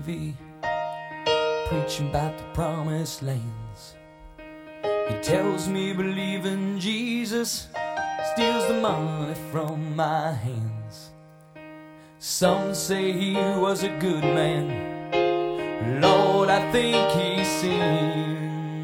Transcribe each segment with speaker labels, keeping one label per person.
Speaker 1: TV, preaching about the promised lands. He tells me believe in Jesus steals the money from my hands. Some say he was a good man, Lord, I think he sinned.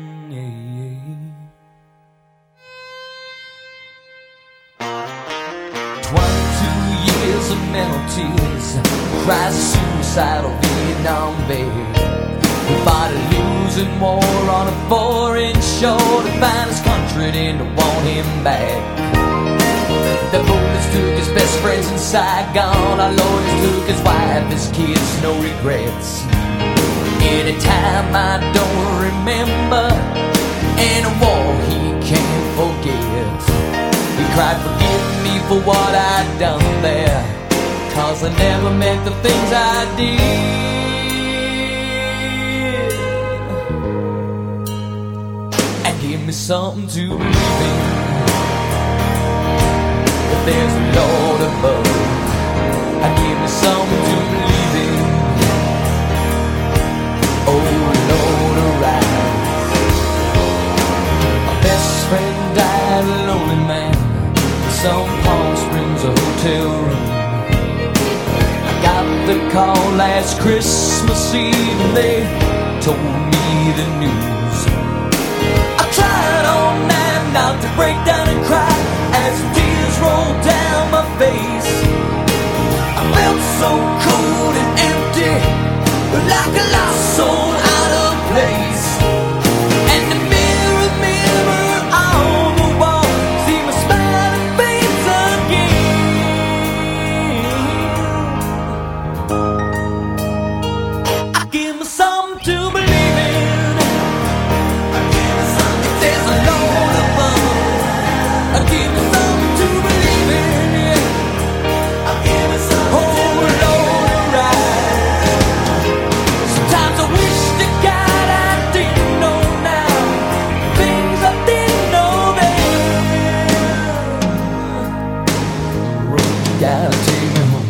Speaker 1: 22 years of mental tears, cries of suicidal Vietnam vet, who fought a losing war on a foreign shore to find his country didn't want him back. The bullets took his best friends in Saigon, our lawyers took his wife, his kids, no regrets. Anytime I don't remember, in a war he can't forget. He cried, forgive me for what I'd done there, 'cause I never meant the things I did. And give me something to believe in, that there's a Lord above. And give me something to believe in, oh Lord, arise. My best friend died a lonely man, some Palm Springs, a hotel room. I got the call last Christmas Eve and they told me the news. I tried all night not to break down and cry as tears rolled down my face. I felt so cold and empty, like a lost soul out of place. And the mirror on the wall, see my smiling face again. I give me something to believe in, I give me something, there's a Lord above. I give me something to believe in, yeah. I give me something, oh Lord, arise. Sometimes I wish to God I didn't know now, things I didn't know then. Road, you gotta take me home.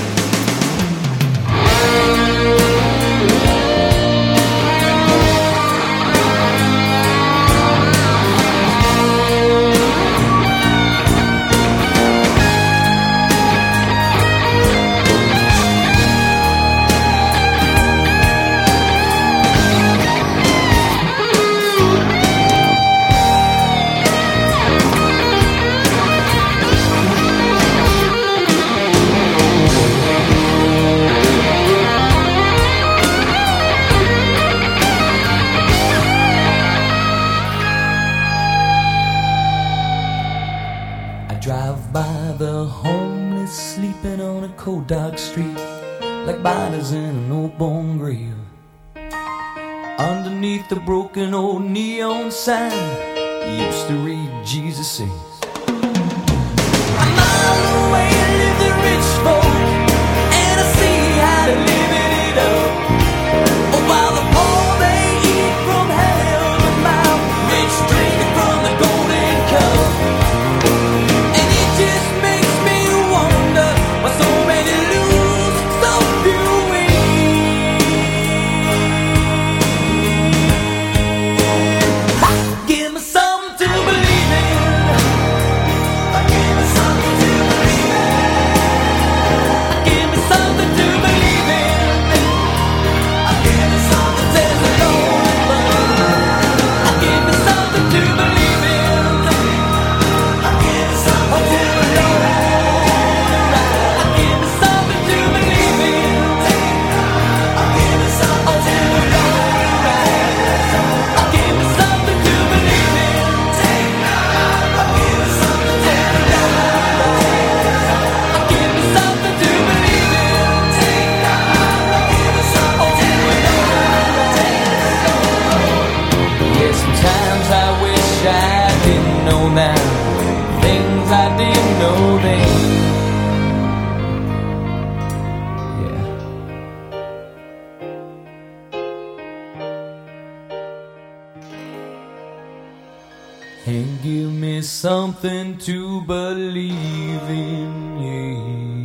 Speaker 1: I drive by the homeless sleeping on a cold dark street, like bodies in an old bone grave. Underneath the broken old neon sign, used to read Jesus says. A mile away live the rich folk, and I see how they're living it up. While the poor they eat from heaven's mouth, rich drinking from the golden cup. And it just makes me wonder why so many lose, so few win. Give me something to believe in, give me something to believe in, give me something to believe in, give me something, there's a Lord above. Give me something to believe in, give me something to believe in, give me something to believe in, give me something to believe in, give me something to believe in, give me something to give me something to believe in, give me something to yeah, sometimes I wish I didn't know now, things I didn't know then. Yeah. And give me something to believe in, yeah.